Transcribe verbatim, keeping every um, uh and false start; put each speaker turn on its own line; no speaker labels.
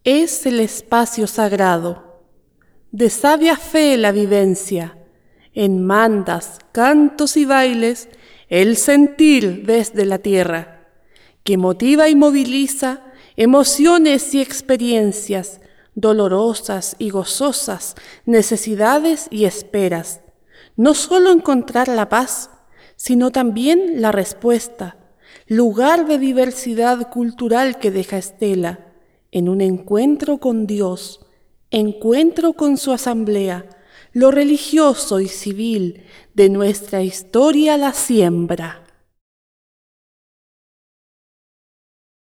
Es el espacio sagrado, de sabia fe la vivencia, en mandas, cantos y bailes, el sentir desde la tierra, que motiva y moviliza emociones y experiencias, dolorosas y gozosas, necesidades y esperas. No solo encontrar la paz, sino también la respuesta, lugar de diversidad cultural que deja estela, en un encuentro con Dios, encuentro con su asamblea, lo religioso y civil de nuestra historia la siembra.